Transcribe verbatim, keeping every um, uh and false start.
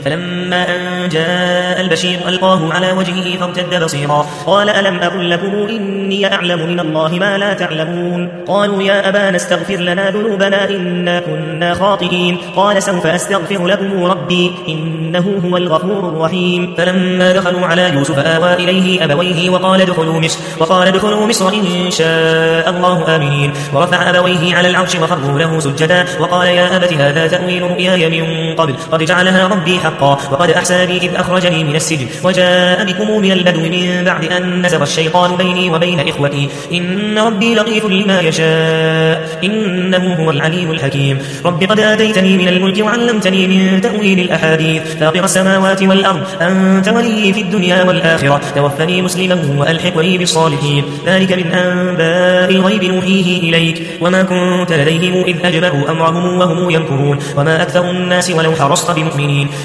فلما أن جاء البشير ألقاه على وجهه فارتد بصيرا قال ألم أقل لكم إني أعلم من الله ما لا تعلمون قالوا يا أبانا استغفر لنا ذنوبنا إنا كنا خاطئين قال سوف أستغفر لكم ربي إنه هو الغفور الرحيم فلما دخلوا على يوسف آوى إليه أبويه وقال ادخلوا مصر وقال ادخلوا مصر إن شاء الله آمين ورفع أبويه على العرش وخروا له سجدا وقال يا أبت هذا تأويل رؤياي من قبل قد جعلها ربي حقا وقد أحسن بي إذ أخرجني من السجن وجاء بكم من البدو من بعد أن نزغ الشيطان بيني وبين إخوتي إن ربي لطيف لما يشاء إنه هو العليم الحكيم رب قد آتيتني من الملك وعلمتني من تأويل الأحاديث فاطر السماوات والأرض أنت ولي في الدنيا والآخرة توفني مسلما وألحقني بالصالحين ذلك من أنباء الغيب نوحيه إليك وما كنت لديهم إذ أجمعوا أمرهم وهم يمكرون وما أكثر الناس ولو حرصت بمؤمنين